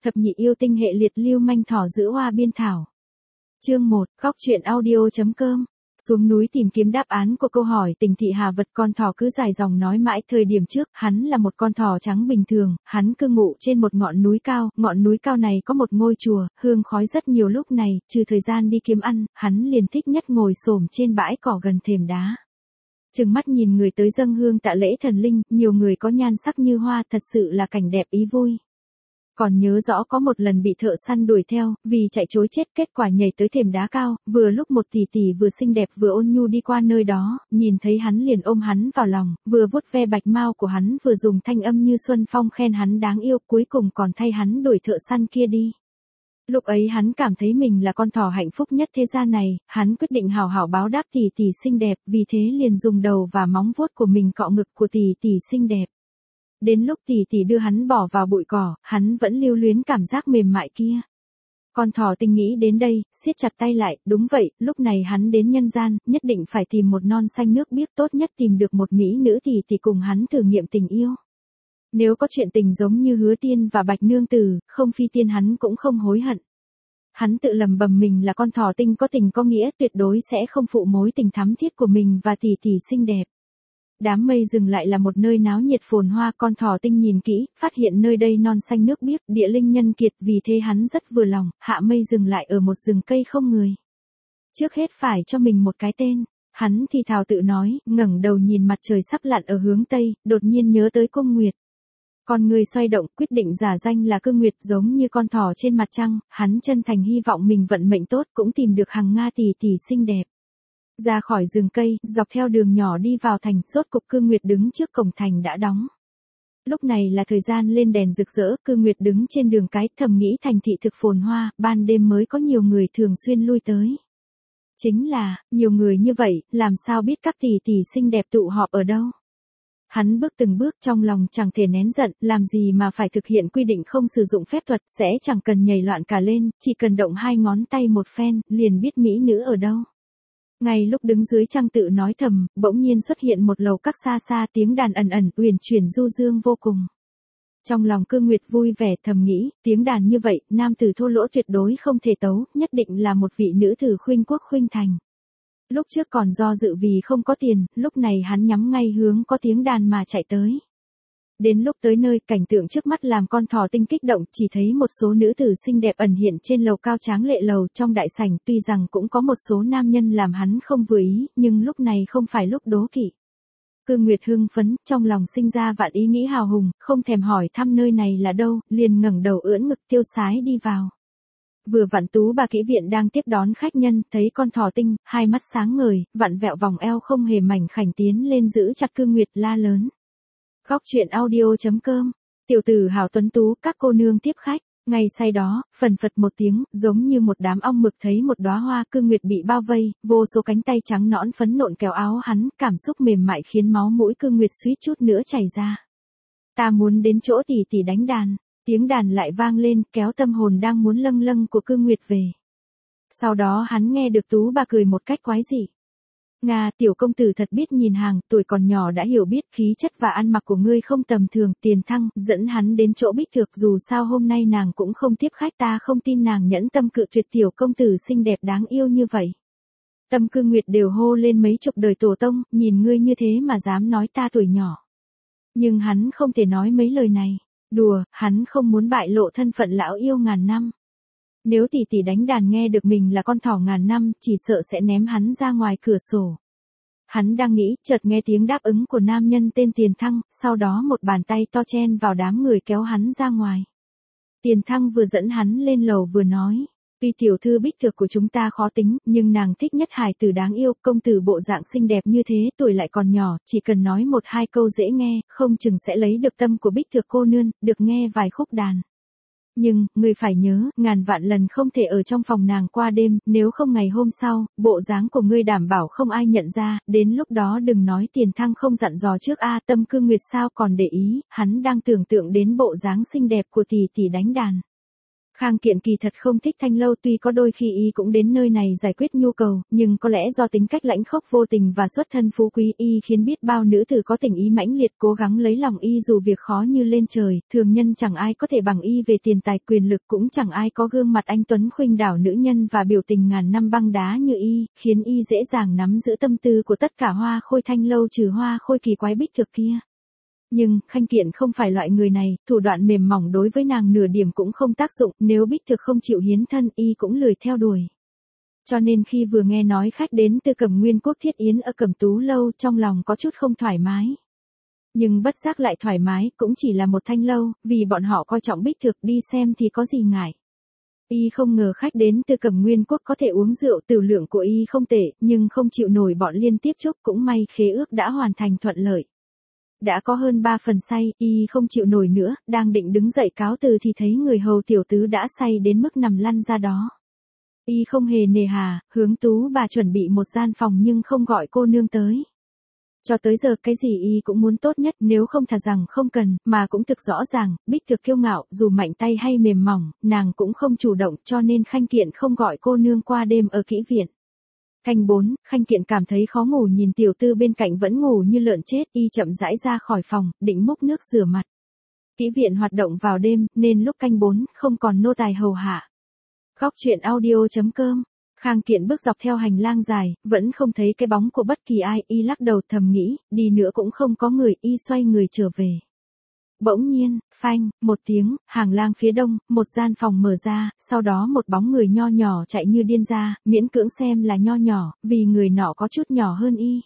Thập nhị yêu tinh hệ liệt lưu manh thỏ giữa hoa biên thảo. Chương 1, góc truyện audio.com. Xuống núi tìm kiếm đáp án của câu hỏi Tình Thị Hà Vật. Con thỏ cứ dài dòng nói mãi. Thời điểm trước, hắn là một con thỏ trắng bình thường, hắn cư ngụ trên một ngọn núi cao, ngọn núi cao này có một ngôi chùa, hương khói rất nhiều. Lúc này, trừ thời gian đi kiếm ăn, hắn liền thích nhất ngồi xổm trên bãi cỏ gần thềm đá. Trừng mắt nhìn người tới dâng hương tạ lễ thần linh, nhiều người có nhan sắc như hoa, thật sự là cảnh đẹp ý vui. Còn nhớ rõ có một lần bị thợ săn đuổi theo, vì chạy trối chết, kết quả nhảy tới thềm đá cao, vừa lúc một tỷ tỷ vừa xinh đẹp vừa ôn nhu đi qua nơi đó, nhìn thấy hắn liền ôm hắn vào lòng, vừa vuốt ve bạch mao của hắn vừa dùng thanh âm như xuân phong khen hắn đáng yêu, cuối cùng còn thay hắn đuổi thợ săn kia đi. Lúc ấy hắn cảm thấy mình là con thỏ hạnh phúc nhất thế gian này, hắn quyết định hảo hảo báo đáp tỷ tỷ xinh đẹp, vì thế liền dùng đầu và móng vuốt của mình cọ ngực của tỷ tỷ xinh đẹp. Đến lúc tỷ tỷ đưa hắn bỏ vào bụi cỏ, hắn vẫn lưu luyến cảm giác mềm mại kia. Con thỏ tinh nghĩ đến đây, siết chặt tay lại, đúng vậy, lúc này hắn đến nhân gian, nhất định phải tìm một non xanh nước biếc, tốt nhất tìm được một mỹ nữ tỷ tỷ cùng hắn thử nghiệm tình yêu. Nếu có chuyện tình giống như Hứa Tiên và Bạch Nương Tử, không phi tiên hắn cũng không hối hận. Hắn tự lầm bầm mình là con thỏ tinh có tình có nghĩa, tuyệt đối sẽ không phụ mối tình thắm thiết của mình và tỷ tỷ xinh đẹp. Đám mây rừng lại là một nơi náo nhiệt phồn hoa, con thỏ tinh nhìn kỹ, phát hiện nơi đây non xanh nước biếc, địa linh nhân kiệt, vì thế hắn rất vừa lòng, hạ mây rừng lại ở một rừng cây không người. Trước hết phải cho mình một cái tên, hắn thì thào tự nói, ngẩng đầu nhìn mặt trời sắp lặn ở hướng tây, đột nhiên nhớ tới Cung Nguyệt. Con người xoay động, quyết định giả danh là Cung Nguyệt, giống như con thỏ trên mặt trăng, hắn chân thành hy vọng mình vận mệnh tốt, cũng tìm được Hằng Nga tỷ tỷ xinh đẹp. Ra khỏi rừng cây, dọc theo đường nhỏ đi vào thành, rốt cục Cung Nguyệt đứng trước cổng thành đã đóng. Lúc này là thời gian lên đèn rực rỡ, Cung Nguyệt đứng trên đường cái, thầm nghĩ thành thị thực phồn hoa, ban đêm mới có nhiều người thường xuyên lui tới. Chính là, nhiều người như vậy, làm sao biết các tỷ tỷ xinh đẹp tụ họp ở đâu? Hắn bước từng bước trong lòng chẳng thể nén giận, làm gì mà phải thực hiện quy định không sử dụng phép thuật, sẽ chẳng cần nhảy loạn cả lên, chỉ cần động hai ngón tay một phen, liền biết mỹ nữ ở đâu. Ngay lúc đứng dưới trăng tự nói thầm, bỗng nhiên xuất hiện một lầu các xa xa, tiếng đàn ẩn ẩn, uyển chuyển du dương vô cùng. Trong lòng Cung Nguyệt vui vẻ thầm nghĩ, tiếng đàn như vậy, nam tử thô lỗ tuyệt đối không thể tấu, nhất định là một vị nữ tử khuynh quốc khuynh thành. Lúc trước còn do dự vì không có tiền, lúc này hắn nhắm ngay hướng có tiếng đàn mà chạy tới. Đến lúc tới nơi, cảnh tượng trước mắt làm con thỏ tinh kích động, chỉ thấy một số nữ tử xinh đẹp ẩn hiện trên lầu cao tráng lệ lầu trong đại sảnh, tuy rằng cũng có một số nam nhân làm hắn không vừa ý, nhưng lúc này không phải lúc đố kỵ. Cung Nguyệt hưng phấn, trong lòng sinh ra vạn ý nghĩ hào hùng, không thèm hỏi thăm nơi này là đâu, liền ngẩng đầu ưỡn ngực tiêu sái đi vào. Vừa vặn Tú bà kỹ viện đang tiếp đón khách nhân, thấy con thỏ tinh, hai mắt sáng ngời, vặn vẹo vòng eo không hề mảnh khảnh tiến lên giữ chặt Cung Nguyệt la lớn. Góc truyện audio.com, tiểu tử hảo tuấn tú, các cô nương tiếp khách. Ngay say đó, phần phật một tiếng, giống như một đám ong mực thấy một đóa hoa, Cung Nguyệt bị bao vây, vô số cánh tay trắng nõn phấn nộn kéo áo hắn, cảm xúc mềm mại khiến máu mũi Cung Nguyệt suýt chút nữa chảy ra. Ta muốn đến chỗ tỷ tỷ đánh đàn, tiếng đàn lại vang lên, kéo tâm hồn đang muốn lâng lâng của Cung Nguyệt về. Sau đó hắn nghe được Tú bà cười một cách quái dị. Nga, tiểu công tử thật biết nhìn hàng, tuổi còn nhỏ đã hiểu biết khí chất và ăn mặc của ngươi không tầm thường, Tiền Thăng, dẫn hắn đến chỗ Bích Thược, dù sao hôm nay nàng cũng không tiếp khách, ta không tin nàng nhẫn tâm cự tuyệt tiểu công tử xinh đẹp đáng yêu như vậy. Tâm Cung Nguyệt đều hô lên mấy chục đời tổ tông, nhìn ngươi như thế mà dám nói ta tuổi nhỏ. Nhưng hắn không thể nói mấy lời này, đùa, hắn không muốn bại lộ thân phận lão yêu ngàn năm. Nếu tỷ tỷ đánh đàn nghe được mình là con thỏ ngàn năm, chỉ sợ sẽ ném hắn ra ngoài cửa sổ. Hắn đang nghĩ, chợt nghe tiếng đáp ứng của nam nhân tên Tiền Thăng, sau đó một bàn tay to chen vào đám người kéo hắn ra ngoài. Tiền Thăng vừa dẫn hắn lên lầu vừa nói, tuy tiểu thư Bích Thược của chúng ta khó tính, nhưng nàng thích nhất hài tử đáng yêu, công tử bộ dạng xinh đẹp như thế, tuổi lại còn nhỏ, chỉ cần nói một hai câu dễ nghe, không chừng sẽ lấy được tâm của Bích Thược cô nương, được nghe vài khúc đàn. Nhưng, ngươi phải nhớ, ngàn vạn lần không thể ở trong phòng nàng qua đêm, nếu không ngày hôm sau, bộ dáng của ngươi đảm bảo không ai nhận ra, đến lúc đó đừng nói Tiền Thăng không dặn dò trước a. Tâm Cung Nguyệt sao còn để ý, hắn đang tưởng tượng đến bộ dáng xinh đẹp của tỷ tỷ đánh đàn. Khang Kiện kỳ thật không thích Thanh Lâu, tuy có đôi khi y cũng đến nơi này giải quyết nhu cầu, nhưng có lẽ do tính cách lãnh khốc vô tình và xuất thân phú quý y khiến biết bao nữ tử có tình ý mãnh liệt cố gắng lấy lòng y dù việc khó như lên trời, thường nhân chẳng ai có thể bằng y về tiền tài quyền lực, cũng chẳng ai có gương mặt anh tuấn khuynh đảo nữ nhân và biểu tình ngàn năm băng đá như y, khiến y dễ dàng nắm giữ tâm tư của tất cả hoa khôi Thanh Lâu trừ hoa khôi kỳ quái bích thực kia. Nhưng, Khang Kiện không phải loại người này, thủ đoạn mềm mỏng đối với nàng nửa điểm cũng không tác dụng, nếu bích thực không chịu hiến thân y cũng lười theo đuổi. Cho nên khi vừa nghe nói khách đến từ Cẩm Nguyên Quốc thiết yến ở Cẩm Tú Lâu trong lòng có chút không thoải mái. Nhưng bất giác lại thoải mái, cũng chỉ là một Thanh Lâu, vì bọn họ coi trọng bích thực, đi xem thì có gì ngại. Y không ngờ khách đến từ Cẩm Nguyên Quốc có thể uống rượu, tửu lượng của y không tệ, nhưng không chịu nổi bọn liên tiếp chúc, cũng may khế ước đã hoàn thành thuận lợi. Đã có hơn 3 phần say, y không chịu nổi nữa, đang định đứng dậy cáo từ thì thấy người hầu tiểu tứ đã say đến mức nằm lăn ra đó. Y không hề nề hà, hướng Tú bà chuẩn bị một gian phòng nhưng không gọi cô nương tới. Cho tới giờ cái gì y cũng muốn tốt nhất, nếu không thà rằng không cần, mà cũng thực rõ ràng, bích thực kiêu ngạo, dù mạnh tay hay mềm mỏng, nàng cũng không chủ động, cho nên Khanh Kiện không gọi cô nương qua đêm ở kỹ viện. Canh 4, Khanh Kiện cảm thấy khó ngủ nhìn tiểu tư bên cạnh vẫn ngủ như lợn chết, y chậm rãi ra khỏi phòng, định múc nước rửa mặt. Kỹ viện hoạt động vào đêm, nên lúc canh 4, không còn nô tài hầu hạ. Góc truyện audio.com. Khang Kiện bước dọc theo hành lang dài, vẫn không thấy cái bóng của bất kỳ ai, y lắc đầu thầm nghĩ, đi nữa cũng không có người, y xoay người trở về. Bỗng nhiên, phanh, một tiếng, hàng lang phía đông, một gian phòng mở ra, sau đó một bóng người nho nhỏ chạy như điên ra, miễn cưỡng xem là nho nhỏ, vì người nọ có chút nhỏ hơn y.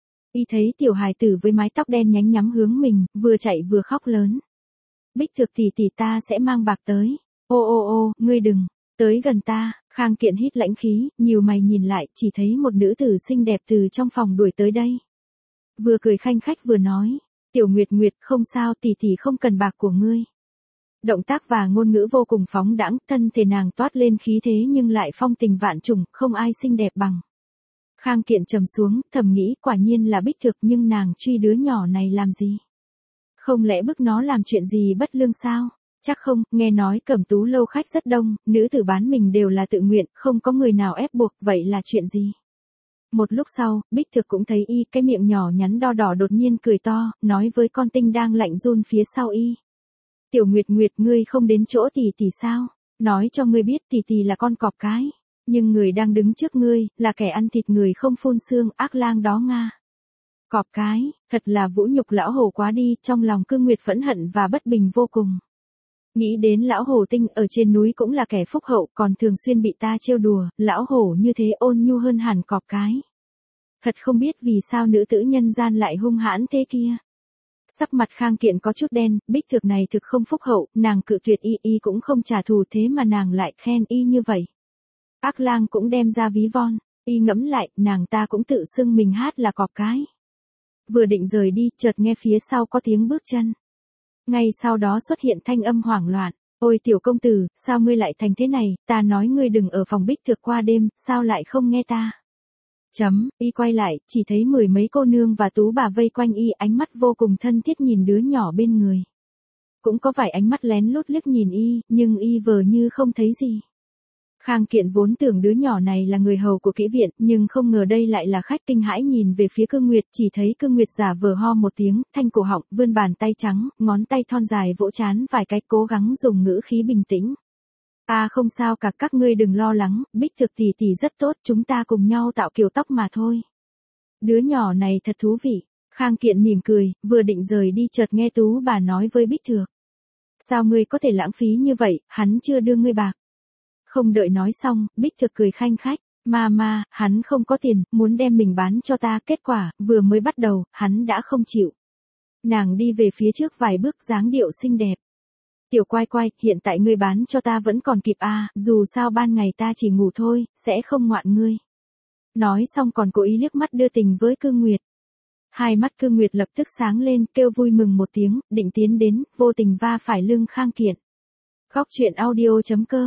Y thấy tiểu hài tử với mái tóc đen nhánh nhắm hướng mình, vừa chạy vừa khóc lớn. Bích thực tỷ tỷ, ta sẽ mang bạc tới. Ô ô ô, ngươi đừng tới gần ta. Khang Kiện hít lãnh khí, nhíu mày nhìn lại, chỉ thấy một nữ tử xinh đẹp từ trong phòng đuổi tới đây. Vừa cười khanh khách vừa nói, Tiểu Nguyệt Nguyệt, không sao, tỷ tỷ không cần bạc của ngươi. Động tác và ngôn ngữ vô cùng phóng đãng, thân thể nàng toát lên khí thế nhưng lại phong tình vạn trùng, không ai xinh đẹp bằng. Khang Kiện trầm xuống, thầm nghĩ quả nhiên là bích thực, nhưng nàng truy đứa nhỏ này làm gì? Không lẽ bức nó làm chuyện gì bất lương sao? Chắc không, nghe nói Cẩm Tú Lâu khách rất đông, nữ tử bán mình đều là tự nguyện, không có người nào ép buộc, vậy là chuyện gì? Một lúc sau, bích thực cũng thấy y, cái miệng nhỏ nhắn đo đỏ đột nhiên cười to, nói với con tinh đang lạnh run phía sau y. Tiểu Nguyệt Nguyệt, ngươi không đến chỗ tỷ tỷ sao? Nói cho ngươi biết, tỷ tỷ là con cọp cái. Nhưng người đang đứng trước ngươi, là kẻ ăn thịt người không phun xương, ác lang đó Nga. Cọp cái, thật là vũ nhục lão hổ quá đi, trong lòng Cương Nguyệt phẫn hận và bất bình vô cùng. Nghĩ đến lão hổ tinh ở trên núi cũng là kẻ phúc hậu, còn thường xuyên bị ta trêu đùa, lão hổ như thế ôn nhu hơn hẳn cọp cái. Thật không biết vì sao nữ tử nhân gian lại hung hãn thế kia. Sắc mặt Khang Kiện có chút đen, bích thực này thực không phúc hậu, nàng cự tuyệt y cũng không trả thù, thế mà nàng lại khen y như vậy. Ác lang cũng đem ra ví von, y ngẫm lại, nàng ta cũng tự xưng mình hát là cọp cái. Vừa định rời đi, chợt nghe phía sau có tiếng bước chân. Ngay sau đó xuất hiện thanh âm hoảng loạn, ôi tiểu công tử, sao ngươi lại thành thế này, ta nói ngươi đừng ở phòng bích thực qua đêm, sao lại không nghe ta. Y quay lại, chỉ thấy mười mấy cô nương và tú bà vây quanh y, ánh mắt vô cùng thân thiết nhìn đứa nhỏ bên người. Cũng có vài ánh mắt lén lút liếc nhìn y, nhưng y vờ như không thấy gì. Khang Kiện vốn tưởng đứa nhỏ này là người hầu của kỹ viện, nhưng không ngờ đây lại là khách, kinh hãi nhìn về phía Cương Nguyệt, chỉ thấy Cương Nguyệt giả vờ ho một tiếng, thanh cổ họng, vươn bàn tay trắng, ngón tay thon dài vỗ trán vài cái, cố gắng dùng ngữ khí bình tĩnh. Không sao cả, các ngươi đừng lo lắng, bích thực tỷ tỷ rất tốt, chúng ta cùng nhau tạo kiểu tóc mà thôi. Đứa nhỏ này thật thú vị. Khang Kiện mỉm cười, vừa định rời đi chợt nghe tú bà nói với bích thực. Sao ngươi có thể lãng phí như vậy, hắn chưa đưa ngươi bạc. Không đợi nói xong, bích thực cười khanh khách, ma, hắn không có tiền, muốn đem mình bán cho ta, kết quả, vừa mới bắt đầu, hắn đã không chịu. Nàng đi về phía trước vài bước, dáng điệu xinh đẹp. Tiểu quai quai, hiện tại ngươi bán cho ta vẫn còn kịp dù sao ban ngày ta chỉ ngủ thôi, sẽ không ngoạn ngươi. Nói xong còn cố ý liếc mắt đưa tình với Cương Nguyệt. Hai mắt Cương Nguyệt lập tức sáng lên, kêu vui mừng một tiếng, định tiến đến, vô tình va phải lưng Khang Kiện. Góc truyện audio.com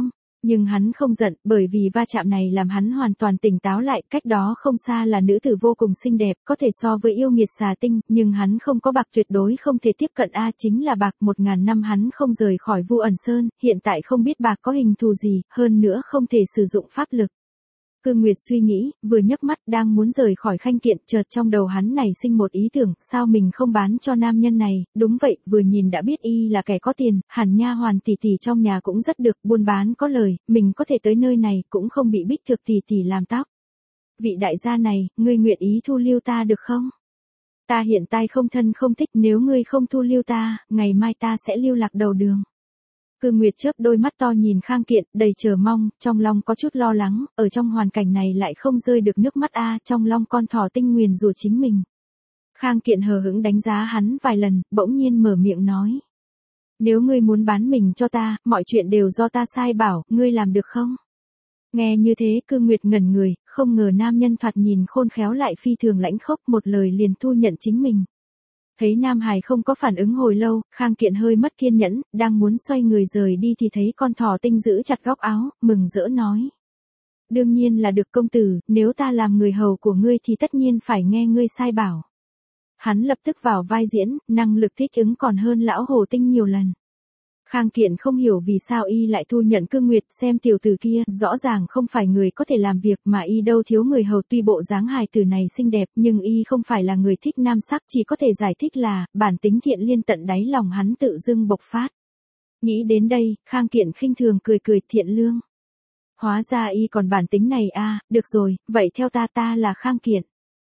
Nhưng hắn không giận, bởi vì va chạm này làm hắn hoàn toàn tỉnh táo lại, cách đó không xa là nữ tử vô cùng xinh đẹp, có thể so với yêu nghiệt xà tinh, nhưng hắn không có bạc tuyệt đối không thể tiếp cận chính là bạc 1000 năm hắn không rời khỏi Vu Ẩn Sơn, hiện tại không biết bạc có hình thù gì, hơn nữa không thể sử dụng pháp lực. Cương Nguyệt suy nghĩ, vừa nhấc mắt đang muốn rời khỏi Khanh Kiện, chợt trong đầu hắn nảy sinh một ý tưởng, sao mình không bán cho nam nhân này, đúng vậy, vừa nhìn đã biết y là kẻ có tiền, hẳn nha hoàn tỷ tỷ trong nhà cũng rất được, buôn bán có lời, mình có thể tới nơi này, cũng không bị Bích Thực tỷ tỷ làm tóc. Vị đại gia này, ngươi nguyện ý thu lưu ta được không? Ta hiện tại không thân không thích, nếu ngươi không thu lưu ta, ngày mai ta sẽ lưu lạc đầu đường. Cương Nguyệt chớp đôi mắt to nhìn Khang Kiện, đầy chờ mong, trong lòng có chút lo lắng, ở trong hoàn cảnh này lại không rơi được nước mắt trong lòng con thỏ tinh nguyền rủa chính mình. Khang Kiện hờ hững đánh giá hắn vài lần, bỗng nhiên mở miệng nói. Nếu ngươi muốn bán mình cho ta, mọi chuyện đều do ta sai bảo, ngươi làm được không? Nghe như thế Cương Nguyệt ngẩn người, không ngờ nam nhân thoạt nhìn khôn khéo lại phi thường lãnh khốc, một lời liền thu nhận chính mình. Thấy Nam Hải không có phản ứng hồi lâu, Khang Kiện hơi mất kiên nhẫn, đang muốn xoay người rời đi thì thấy con thỏ tinh giữ chặt góc áo, mừng rỡ nói. Đương nhiên là được công tử, nếu ta làm người hầu của ngươi thì tất nhiên phải nghe ngươi sai bảo. Hắn lập tức vào vai diễn, năng lực thích ứng còn hơn lão hồ tinh nhiều lần. Khang Kiện không hiểu vì sao y lại thu nhận Cương Nguyệt, xem tiểu tử kia, rõ ràng không phải người có thể làm việc mà y đâu thiếu người hầu, tuy bộ dáng hài tử này xinh đẹp nhưng y không phải là người thích nam sắc, chỉ có thể giải thích là, bản tính thiện liên tận đáy lòng hắn tự dưng bộc phát. Nghĩ đến đây, Khang Kiện khinh thường cười cười, thiện lương. Hóa ra y còn bản tính này được rồi, vậy theo ta là Khang Kiện.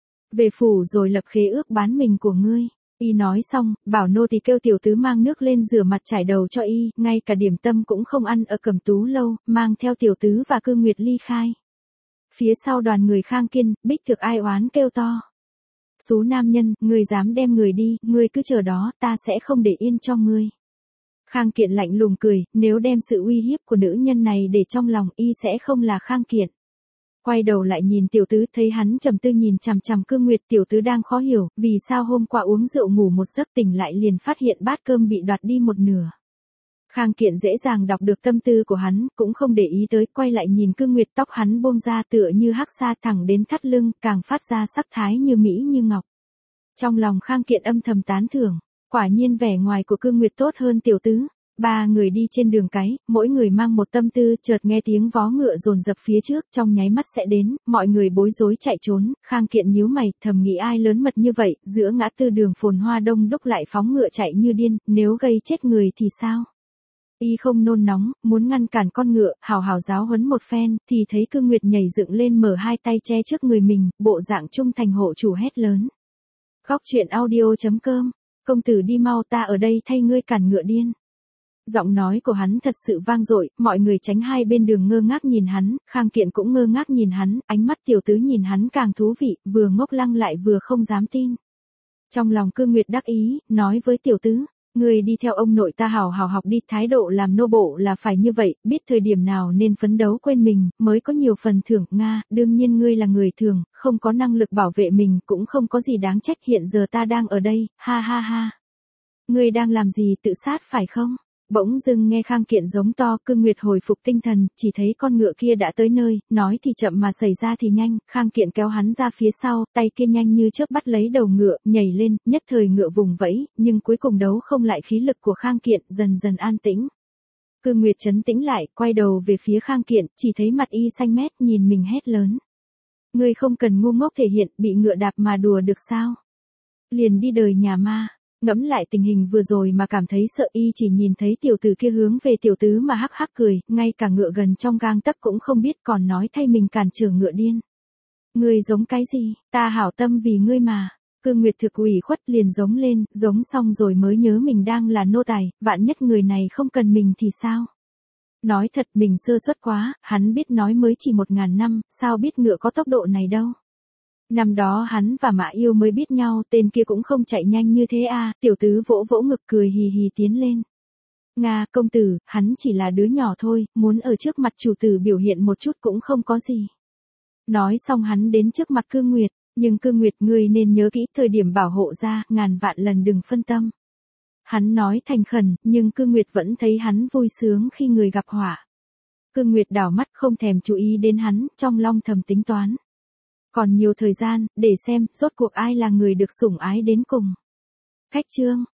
Về phủ rồi lập khế ước bán mình của ngươi. Y nói xong, bảo nô tỳ kêu tiểu tứ mang nước lên rửa mặt chải đầu cho y, ngay cả điểm tâm cũng không ăn ở Cẩm Tú lâu, mang theo tiểu tứ và Cương Nguyệt ly khai. Phía sau đoàn người Khang Kiên, Bích Thực ai oán kêu to. Xú nam nhân, ngươi dám đem người đi, ngươi cứ chờ đó, ta sẽ không để yên cho ngươi. Khang Kiện lạnh lùng cười, nếu đem sự uy hiếp của nữ nhân này để trong lòng y sẽ không là Khang Kiện. Quay đầu lại nhìn tiểu tứ, thấy hắn trầm tư nhìn chằm chằm Cương Nguyệt, tiểu tứ đang khó hiểu, vì sao hôm qua uống rượu ngủ một giấc tỉnh lại liền phát hiện bát cơm bị đoạt đi một nửa. Khang Kiện dễ dàng đọc được tâm tư của hắn, cũng không để ý tới, quay lại nhìn Cương Nguyệt, tóc hắn buông ra tựa như hắc sa thẳng đến thắt lưng, càng phát ra sắc thái như mỹ như ngọc. Trong lòng Khang Kiện âm thầm tán thưởng, quả nhiên vẻ ngoài của Cương Nguyệt tốt hơn tiểu tứ. Ba người đi trên đường cái, mỗi người mang một tâm tư, chợt nghe tiếng vó ngựa dồn dập phía trước, trong nháy mắt sẽ đến, mọi người bối rối chạy trốn, Khang Kiện nhíu mày, thầm nghĩ ai lớn mật như vậy, giữa ngã tư đường phồn hoa đông đúc lại phóng ngựa chạy như điên, nếu gây chết người thì sao? Y không nôn nóng, muốn ngăn cản con ngựa, hào hào giáo huấn một phen, thì thấy Cương Nguyệt nhảy dựng lên mở hai tay che trước người mình, bộ dạng trung thành hộ chủ hét lớn. Góc truyện audio.com, công tử đi mau, ta ở đây thay ngươi cản ngựa điên. Giọng nói của hắn thật sự vang dội, mọi người tránh hai bên đường ngơ ngác nhìn hắn, Khang Kiện cũng ngơ ngác nhìn hắn, ánh mắt tiểu tứ nhìn hắn càng thú vị, vừa ngốc lăng lại vừa không dám tin. Trong lòng Cương Nguyệt đắc ý, nói với tiểu tứ, người đi theo ông nội ta hào hào học đi, thái độ làm nô bộ là phải như vậy, biết thời điểm nào nên phấn đấu quên mình, mới có nhiều phần thưởng, đương nhiên ngươi là người thường, không có năng lực bảo vệ mình, cũng không có gì đáng trách, hiện giờ ta đang ở đây, ha ha ha. Ngươi đang làm gì, tự sát phải không? Bỗng dưng nghe Khang Kiện giống to, Cương Nguyệt hồi phục tinh thần, chỉ thấy con ngựa kia đã tới nơi, nói thì chậm mà xảy ra thì nhanh, Khang Kiện kéo hắn ra phía sau, tay kia nhanh như chớp bắt lấy đầu ngựa, nhảy lên, nhất thời ngựa vùng vẫy, nhưng cuối cùng đấu không lại khí lực của Khang Kiện, dần dần an tĩnh. Cương Nguyệt trấn tĩnh lại, quay đầu về phía Khang Kiện, chỉ thấy mặt y xanh mét, nhìn mình hét lớn. Ngươi không cần ngu ngốc thể hiện, bị ngựa đạp mà đùa được sao? Liền đi đời nhà ma. Ngẫm lại tình hình vừa rồi mà cảm thấy sợ, y chỉ nhìn thấy tiểu tử kia hướng về tiểu tứ mà hắc hắc cười, ngay cả ngựa gần trong gang tấc cũng không biết, còn nói thay mình cản trở ngựa điên. Ngươi giống cái gì, ta hảo tâm vì ngươi mà. Cương Nguyệt thực ủy khuất liền giống lên, giống xong rồi mới nhớ mình đang là nô tài, vạn nhất người này không cần mình thì sao? Nói thật mình sơ suất quá, hắn biết nói mới chỉ 1000 năm, sao biết ngựa có tốc độ này đâu. Năm đó hắn và Mã Yêu mới biết nhau, tên kia cũng không chạy nhanh như thế tiểu tứ vỗ vỗ ngực cười hì hì tiến lên. Công tử, hắn chỉ là đứa nhỏ thôi, muốn ở trước mặt chủ tử biểu hiện một chút cũng không có gì. Nói xong hắn đến trước mặt Cương Nguyệt, nhưng Cương Nguyệt ngươi nên nhớ kỹ thời điểm bảo hộ ra, ngàn vạn lần đừng phân tâm. Hắn nói thành khẩn, nhưng Cương Nguyệt vẫn thấy hắn vui sướng khi người gặp họa. Cương Nguyệt đảo mắt không thèm chú ý đến hắn, trong lòng thầm tính toán. Còn nhiều thời gian, để xem, rốt cuộc ai là người được sủng ái đến cùng. Khách trương,